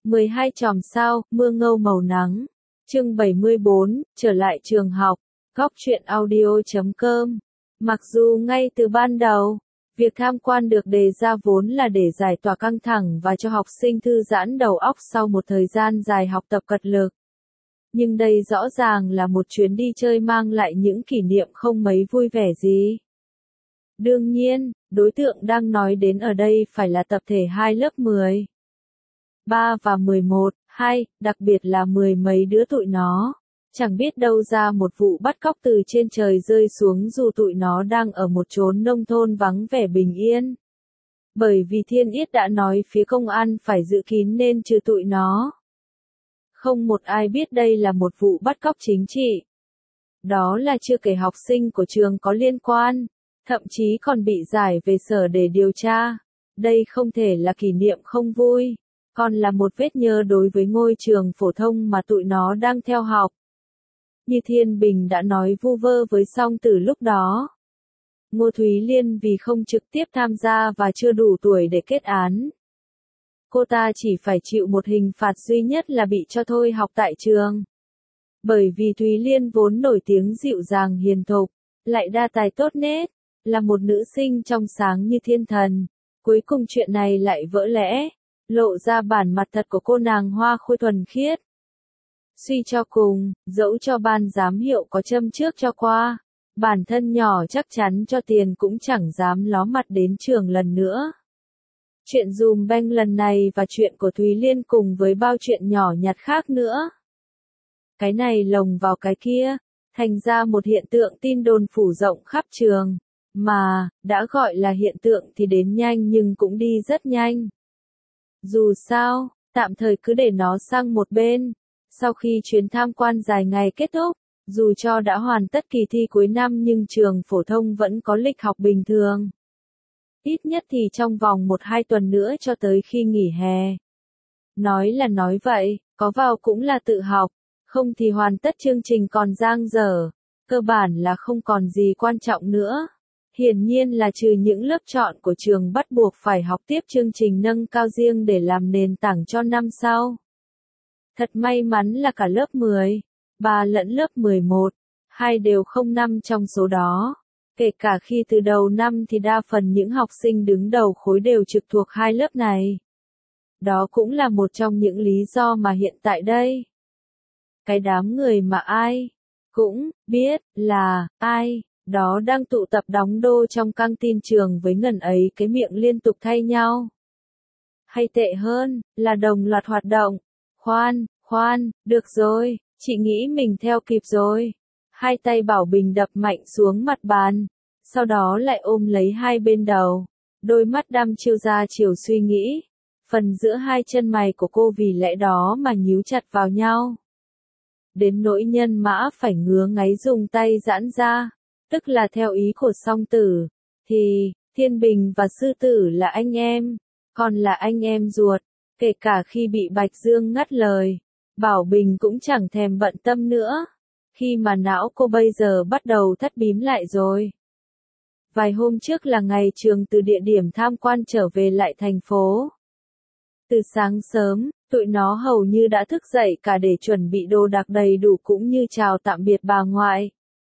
12 chòm sao, mưa ngâu màu nắng. Chương 74, trở lại trường học. Góc truyện audio.com. Mặc dù ngay từ ban đầu, việc tham quan được đề ra vốn là để giải tỏa căng thẳng và cho học sinh thư giãn đầu óc sau một thời gian dài học tập cật lực. Nhưng đây rõ ràng là một chuyến đi chơi mang lại những kỷ niệm không mấy vui vẻ gì. Đương nhiên, đối tượng đang nói đến ở đây phải là tập thể 2 lớp 10. 3 và 11, 2, đặc biệt là mười mấy đứa tụi nó. Chẳng biết đâu ra một vụ bắt cóc từ trên trời rơi xuống dù tụi nó đang ở một chốn nông thôn vắng vẻ bình yên. Bởi vì Thiên Yết đã nói phía công an phải giữ kín nên trừ tụi nó. Không một ai biết đây là một vụ bắt cóc chính trị. Đó là chưa kể học sinh của trường có liên quan, thậm chí còn bị giải về sở để điều tra. Đây không thể là kỷ niệm không vui, còn là một vết nhơ đối với ngôi trường phổ thông mà tụi nó đang theo học. Như Thiên Bình đã nói vu vơ với Song Tử lúc đó. Ngô Thúy Liên vì không trực tiếp tham gia và chưa đủ tuổi để kết án. Cô ta chỉ phải chịu một hình phạt duy nhất là bị cho thôi học tại trường. Bởi vì Thúy Liên vốn nổi tiếng dịu dàng hiền thục, lại đa tài tốt nết, là một nữ sinh trong sáng như thiên thần. Cuối cùng chuyện này lại vỡ lẽ, lộ ra bản mặt thật của cô nàng hoa khôi thuần khiết. Suy cho cùng, dẫu cho ban giám hiệu có châm trước cho qua, bản thân nhỏ chắc chắn cho tiền cũng chẳng dám ló mặt đến trường lần nữa. Chuyện dùm beng lần này và chuyện của Thúy Liên cùng với bao chuyện nhỏ nhặt khác nữa. Cái này lồng vào cái kia, thành ra một hiện tượng tin đồn phủ rộng khắp trường, mà, đã gọi là hiện tượng thì đến nhanh nhưng cũng đi rất nhanh. Dù sao, tạm thời cứ để nó sang một bên. Sau khi chuyến tham quan dài ngày kết thúc, dù cho đã hoàn tất kỳ thi cuối năm nhưng trường phổ thông vẫn có lịch học bình thường. Ít nhất thì trong vòng 1-2 tuần nữa cho tới khi nghỉ hè. Nói là nói vậy, có vào cũng là tự học, không thì hoàn tất chương trình còn dang dở, cơ bản là không còn gì quan trọng nữa. Hiển nhiên là trừ những lớp chọn của trường bắt buộc phải học tiếp chương trình nâng cao riêng để làm nền tảng cho năm sau. Thật may mắn là cả lớp 10, 3 lẫn lớp 11, 2 đều không nằm trong số đó. Kể cả khi từ đầu năm thì đa phần những học sinh đứng đầu khối đều trực thuộc 2 lớp này. Đó cũng là một trong những lý do mà hiện tại đây, cái đám người mà ai cũng biết là ai đó đang tụ tập đóng đô trong căng tin trường với ngần ấy cái miệng liên tục thay nhau. Hay tệ hơn, là đồng loạt hoạt động. Khoan, được rồi, chị nghĩ mình theo kịp rồi. Hai tay Bảo Bình đập mạnh xuống mặt bàn, sau đó lại ôm lấy hai bên đầu, đôi mắt đăm chiêu ra chiều suy nghĩ. Phần giữa hai chân mày của cô vì lẽ đó mà nhíu chặt vào nhau. Đến nỗi Nhân Mã phải ngứa ngáy dùng tay giãn ra, tức là theo ý của Song Tử, thì, Thiên Bình và Sư Tử là anh em, còn là anh em ruột, kể cả khi bị Bạch Dương ngắt lời, Bảo Bình cũng chẳng thèm bận tâm nữa, khi mà não cô bây giờ bắt đầu thắt bím lại rồi. Vài hôm trước là ngày trường từ địa điểm tham quan trở về lại thành phố. Từ sáng sớm, tụi nó hầu như đã thức dậy cả để chuẩn bị đồ đạc đầy đủ cũng như chào tạm biệt bà ngoại,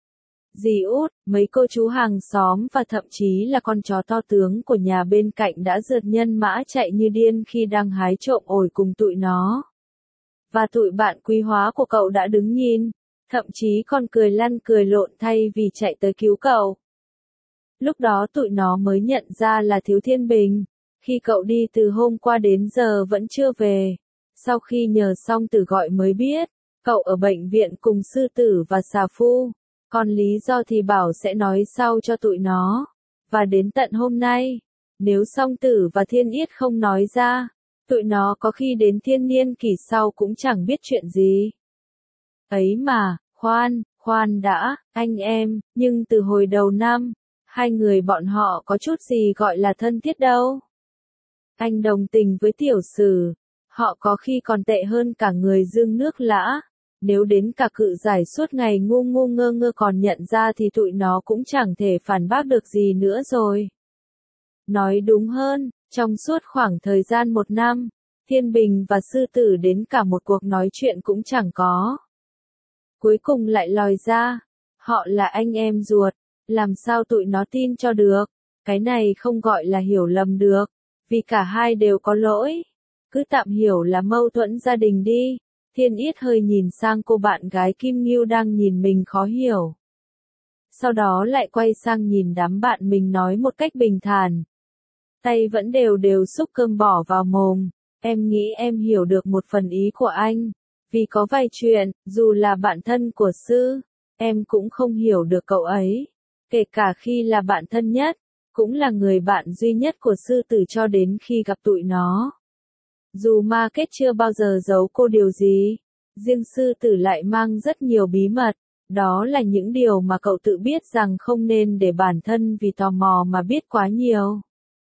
dì Út, mấy cô chú hàng xóm và thậm chí là con chó to tướng của nhà bên cạnh đã rượt Nhân Mã chạy như điên khi đang hái trộm ổi cùng tụi nó. Và tụi bạn quý hóa của cậu đã đứng nhìn, thậm chí còn cười lăn cười lộn thay vì chạy tới cứu cậu. Lúc đó tụi nó mới nhận ra là thiếu Thiên Bình, khi cậu đi từ hôm qua đến giờ vẫn chưa về. Sau khi nhờ Song Tử gọi mới biết, cậu ở bệnh viện cùng Sư Tử và Xà Phu. Còn lý do thì bảo sẽ nói sau cho tụi nó. Và đến tận hôm nay, nếu Song Tử và Thiên Yết không nói ra, tụi nó có khi đến thiên niên kỷ sau cũng chẳng biết chuyện gì. Ấy mà, khoan đã, anh em, nhưng từ hồi đầu năm, hai người bọn họ có chút gì gọi là thân thiết đâu. Anh đồng tình với Tiểu Sử, họ có khi còn tệ hơn cả người Dương Nước Lã. Nếu đến cả cự giải suốt ngày ngu ngu ngơ ngơ còn nhận ra thì tụi nó cũng chẳng thể phản bác được gì nữa rồi. Nói đúng hơn, trong suốt khoảng thời gian 1 năm, Thiên Bình và sư tử đến cả một cuộc nói chuyện cũng chẳng có. Cuối cùng lại lòi ra, họ là anh em ruột, làm sao tụi nó tin cho được, cái này không gọi là hiểu lầm được, vì cả hai đều có lỗi. Cứ tạm hiểu là mâu thuẫn gia đình đi. Thiên Yết hơi nhìn sang cô bạn gái Kim Ngưu đang nhìn mình khó hiểu. Sau đó lại quay sang nhìn đám bạn mình nói một cách bình thản. Tay vẫn đều đều xúc cơm bỏ vào mồm. Em nghĩ em hiểu được một phần ý của anh. Vì có vài chuyện, dù là bạn thân của sư, em cũng không hiểu được cậu ấy. Kể cả khi là bạn thân nhất, cũng là người bạn duy nhất của sư tử cho đến khi gặp tụi nó. Dù Ma Kết chưa bao giờ giấu cô điều gì, riêng sư tử lại mang rất nhiều bí mật. Đó là những điều mà cậu tự biết rằng không nên để bản thân vì tò mò mà biết quá nhiều.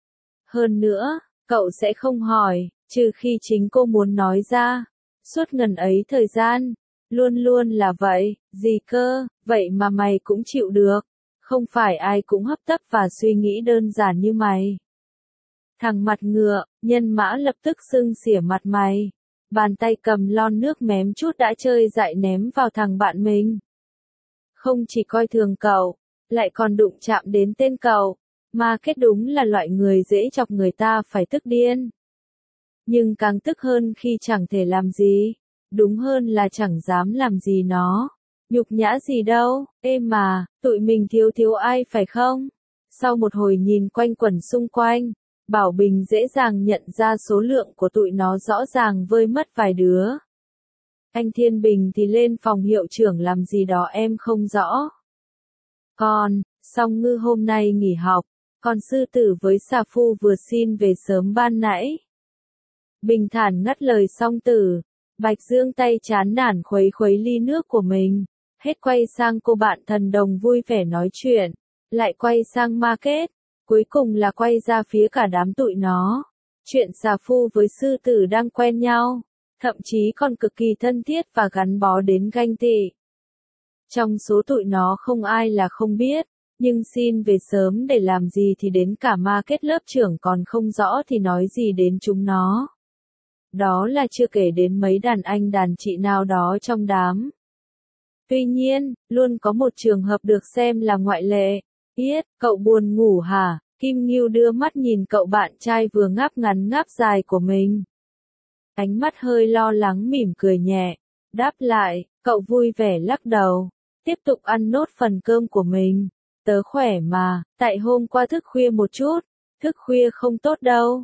Hơn nữa, cậu sẽ không hỏi, trừ khi chính cô muốn nói ra. Suốt ngần ấy thời gian, luôn luôn là vậy, gì cơ, vậy mà mày cũng chịu được. Không phải ai cũng hấp tấp và suy nghĩ đơn giản như mày. Thằng mặt ngựa, nhân mã lập tức sưng xỉa mặt mày. Bàn tay cầm lon nước mém chút đã chơi dại ném vào thằng bạn mình. Không chỉ coi thường cậu, lại còn đụng chạm đến tên cậu. Ma Kết đúng là loại người dễ chọc người ta phải tức điên. Nhưng càng tức hơn khi chẳng thể làm gì. Đúng hơn là chẳng dám làm gì nó. Nhục nhã gì đâu, ê mà, tụi mình thiếu ai phải không? Sau một hồi nhìn quanh quẩn xung quanh, Bảo Bình dễ dàng nhận ra số lượng của tụi nó rõ ràng vơi mất vài đứa. Anh Thiên Bình thì lên phòng hiệu trưởng làm gì đó em không rõ. Còn, Song Ngư hôm nay nghỉ học, còn sư tử với Xà Phu vừa xin về sớm ban nãy. Bình thản ngắt lời Song Tử, Bạch Dương tay chán nản khuấy khuấy ly nước của mình, hết quay sang cô bạn thần đồng vui vẻ nói chuyện, lại quay sang Ma Kết, cuối cùng là quay ra phía cả đám tụi nó. Chuyện Xà Phu với sư tử đang quen nhau, thậm chí còn cực kỳ thân thiết và gắn bó đến ganh tị. Trong số tụi nó không ai là không biết, nhưng xin về sớm để làm gì thì đến cả Ma Kết lớp trưởng còn không rõ thì nói gì đến chúng nó. Đó là chưa kể đến mấy đàn anh đàn chị nào đó trong đám. Tuy nhiên, luôn có một trường hợp được xem là ngoại lệ. Yết, cậu buồn ngủ hả? Kim Ngưu đưa mắt nhìn cậu bạn trai vừa ngáp ngắn ngáp dài của mình. Ánh mắt hơi lo lắng mỉm cười nhẹ. Đáp lại, cậu vui vẻ lắc đầu. Tiếp tục ăn nốt phần cơm của mình. Tớ khỏe mà, tại hôm qua thức khuya một chút. Thức khuya không tốt đâu.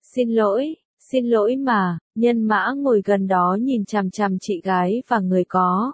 Xin lỗi mà, nhân mã ngồi gần đó nhìn chằm chằm chị gái và người có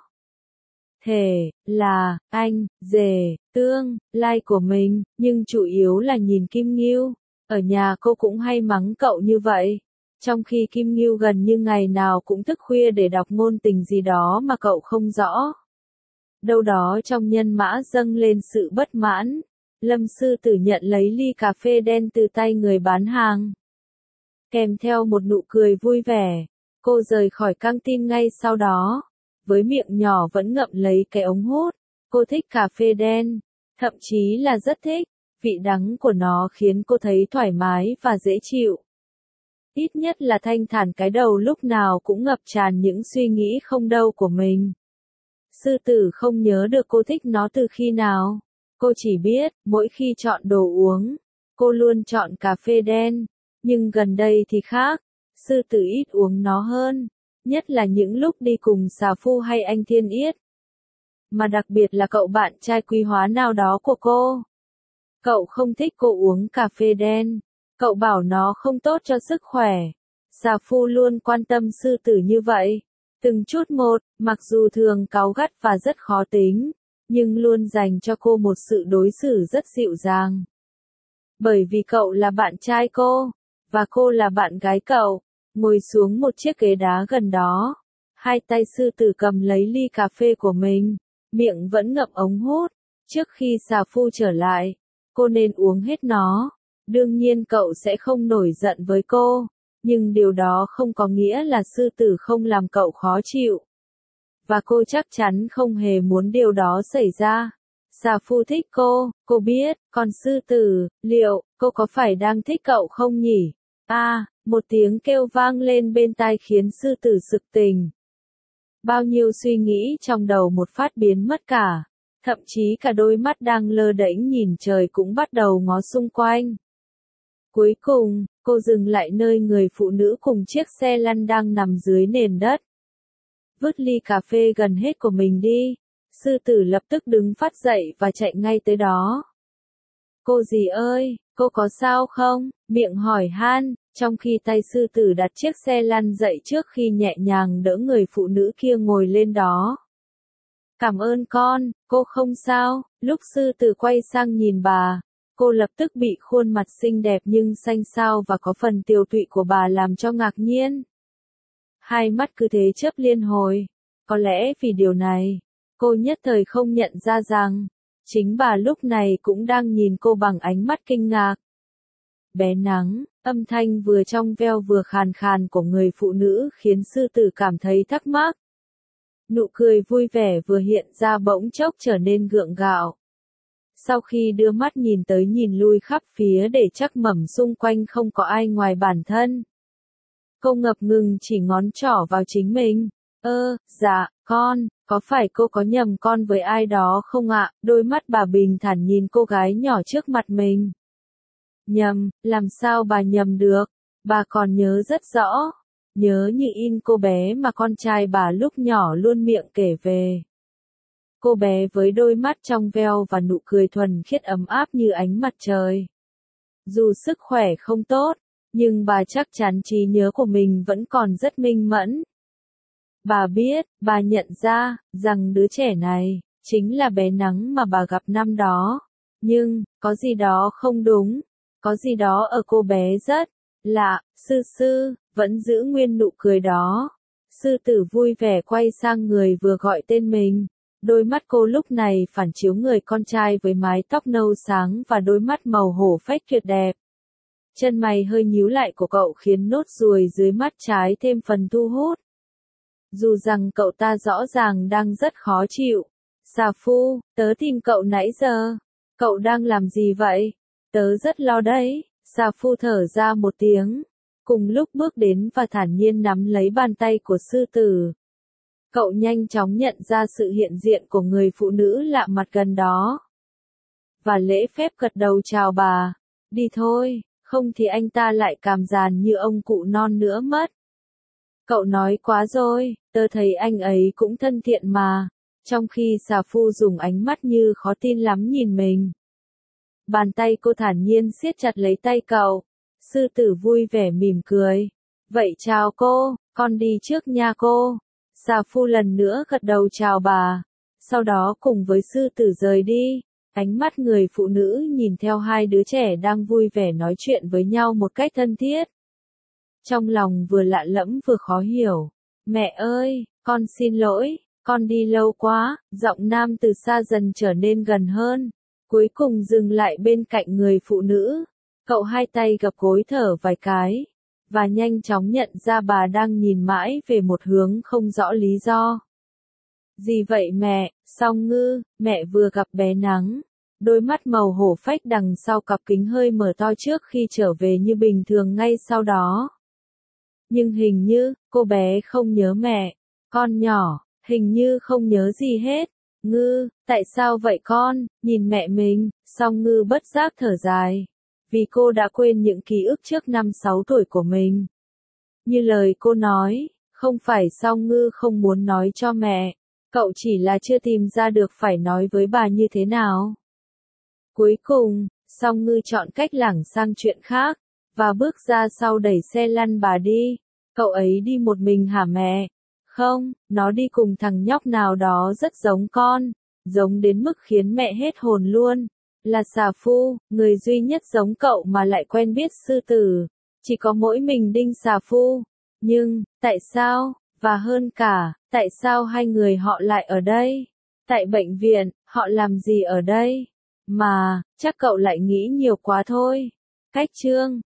thể là anh, rể, tương, lai của mình, nhưng chủ yếu là nhìn Kim Ngưu. Ở nhà cô cũng hay mắng cậu như vậy. Trong khi Kim Ngưu gần như ngày nào cũng thức khuya để đọc ngôn tình gì đó mà cậu không rõ. Đâu đó trong nhân mã dâng lên sự bất mãn. Lâm sư tử nhận lấy ly cà phê đen từ tay người bán hàng. Kèm theo một nụ cười vui vẻ, cô rời khỏi căng tin ngay sau đó. Với miệng nhỏ vẫn ngậm lấy cái ống hút, cô thích cà phê đen, thậm chí là rất thích, vị đắng của nó khiến cô thấy thoải mái và dễ chịu. Ít nhất là thanh thản cái đầu lúc nào cũng ngập tràn những suy nghĩ không đâu của mình. Sư tử không nhớ được cô thích nó từ khi nào, cô chỉ biết, mỗi khi chọn đồ uống, cô luôn chọn cà phê đen, nhưng gần đây thì khác, sư tử ít uống nó hơn. Nhất là những lúc đi cùng Xà Phu hay anh Thiên Yết. Mà đặc biệt là cậu bạn trai quý hóa nào đó của cô. Cậu không thích cô uống cà phê đen. Cậu bảo nó không tốt cho sức khỏe. Xà Phu luôn quan tâm sư tử như vậy. Từng chút một, mặc dù thường cáu gắt và rất khó tính, nhưng luôn dành cho cô một sự đối xử rất dịu dàng. Bởi vì cậu là bạn trai cô, và cô là bạn gái cậu. Ngồi xuống một chiếc ghế đá gần đó. Hai tay sư tử cầm lấy ly cà phê của mình, miệng vẫn ngậm ống hút. Trước khi Xà Phu trở lại, cô nên uống hết nó. Đương nhiên cậu sẽ không nổi giận với cô, nhưng điều đó không có nghĩa là sư tử không làm cậu khó chịu. Và cô chắc chắn không hề muốn điều đó xảy ra. Xà Phu thích cô biết, còn sư tử, liệu cô có phải đang thích cậu không nhỉ? Một tiếng kêu vang lên bên tai khiến sư tử sực tỉnh. Bao nhiêu suy nghĩ trong đầu một phát biến mất cả. Thậm chí cả đôi mắt đang lơ đễnh nhìn trời cũng bắt đầu ngó xung quanh. Cuối cùng, cô dừng lại nơi người phụ nữ cùng chiếc xe lăn đang nằm dưới nền đất. Vứt ly cà phê gần hết của mình đi. Sư tử lập tức đứng phát dậy và chạy ngay tới đó. Cô dì ơi, cô có sao không? Miệng hỏi han, trong khi tay sư tử đặt chiếc xe lăn dậy trước khi nhẹ nhàng đỡ người phụ nữ kia ngồi lên đó. Cảm ơn con, cô không sao. Lúc sư tử quay sang nhìn bà, cô lập tức bị khuôn mặt xinh đẹp nhưng xanh xao và có phần tiều tụy của bà làm cho ngạc nhiên. Hai mắt cứ thế chớp liên hồi. Có lẽ vì điều này, cô nhất thời không nhận ra rằng, chính bà lúc này cũng đang nhìn cô bằng ánh mắt kinh ngạc. Bé nắng, âm thanh vừa trong veo vừa khàn khàn của người phụ nữ khiến sư tử cảm thấy thắc mắc. Nụ cười vui vẻ vừa hiện ra bỗng chốc trở nên gượng gạo. Sau khi đưa mắt nhìn tới nhìn lui khắp phía để chắc mẩm xung quanh không có ai ngoài bản thân, cô ngập ngừng chỉ ngón trỏ vào chính mình. Dạ, con, có phải cô có nhầm con với ai đó không ạ? Đôi mắt bà bình thản nhìn cô gái nhỏ trước mặt mình. Nhầm, làm sao bà nhầm được? Bà còn nhớ rất rõ. Nhớ như in cô bé mà con trai bà lúc nhỏ luôn miệng kể về. Cô bé với đôi mắt trong veo và nụ cười thuần khiết ấm áp như ánh mặt trời. Dù sức khỏe không tốt, nhưng bà chắc chắn trí nhớ của mình vẫn còn rất minh mẫn. Bà biết, bà nhận ra, rằng đứa trẻ này, chính là bé nắng mà bà gặp năm đó. Nhưng, có gì đó không đúng, có gì đó ở cô bé rất lạ. Sư, vẫn giữ nguyên nụ cười đó. Sư tử vui vẻ quay sang người vừa gọi tên mình. Đôi mắt cô lúc này phản chiếu người con trai với mái tóc nâu sáng và đôi mắt màu hổ phách tuyệt đẹp. Chân mày hơi nhíu lại của cậu khiến nốt ruồi dưới mắt trái thêm phần thu hút. Dù rằng cậu ta rõ ràng đang rất khó chịu. Xà Phu, tớ tìm cậu nãy giờ. Cậu đang làm gì vậy? Tớ rất lo đấy. Xà Phu thở ra một tiếng. Cùng lúc bước đến và thản nhiên nắm lấy bàn tay của sư tử. Cậu nhanh chóng nhận ra sự hiện diện của người phụ nữ lạ mặt gần đó. Và lễ phép gật đầu chào bà. Đi thôi, không thì anh ta lại càm ràn như ông cụ non nữa mất. Cậu nói quá rồi, tớ thấy anh ấy cũng thân thiện mà. Trong khi Xà Phu dùng ánh mắt như khó tin lắm nhìn mình. Bàn tay cô thản nhiên siết chặt lấy tay cậu. Sư tử vui vẻ mỉm cười. Vậy chào cô, con đi trước nha cô. Xà Phu lần nữa gật đầu chào bà. Sau đó cùng với sư tử rời đi. Ánh mắt người phụ nữ nhìn theo hai đứa trẻ đang vui vẻ nói chuyện với nhau một cách thân thiết. Trong lòng vừa lạ lẫm vừa khó hiểu. Mẹ ơi, con xin lỗi, con đi lâu quá. Giọng nam từ xa dần trở nên gần hơn. Cuối cùng dừng lại bên cạnh người phụ nữ. Cậu hai tay gập gối thở vài cái. Và nhanh chóng nhận ra bà đang nhìn mãi về một hướng không rõ lý do. Gì vậy mẹ? Song Ngư, mẹ vừa gặp bé nắng. Đôi mắt màu hổ phách đằng sau cặp kính hơi mở to trước khi trở về như bình thường ngay sau đó. Nhưng hình như, cô bé không nhớ mẹ. Con nhỏ, hình như không nhớ gì hết. Ngư, tại sao vậy con? Nhìn mẹ mình. Song Ngư bất giác thở dài. Vì cô đã quên những ký ức trước năm 6 tuổi của mình. Như lời cô nói, không phải Song Ngư không muốn nói cho mẹ. Cậu chỉ là chưa tìm ra được phải nói với bà như thế nào. Cuối cùng, Song Ngư chọn cách lảng sang chuyện khác, và bước ra sau đẩy xe lăn bà đi. Cậu ấy đi một mình hả mẹ? Không, nó đi cùng thằng nhóc nào đó rất giống con, giống đến mức khiến mẹ hết hồn luôn. Là Xà Phu, người duy nhất giống cậu mà lại quen biết sư tử. Chỉ có mỗi mình Đinh Xà Phu. Nhưng, tại sao? Và hơn cả, tại sao hai người họ lại ở đây? Tại bệnh viện, họ làm gì ở đây? Mà, chắc cậu lại nghĩ nhiều quá thôi. Cách chương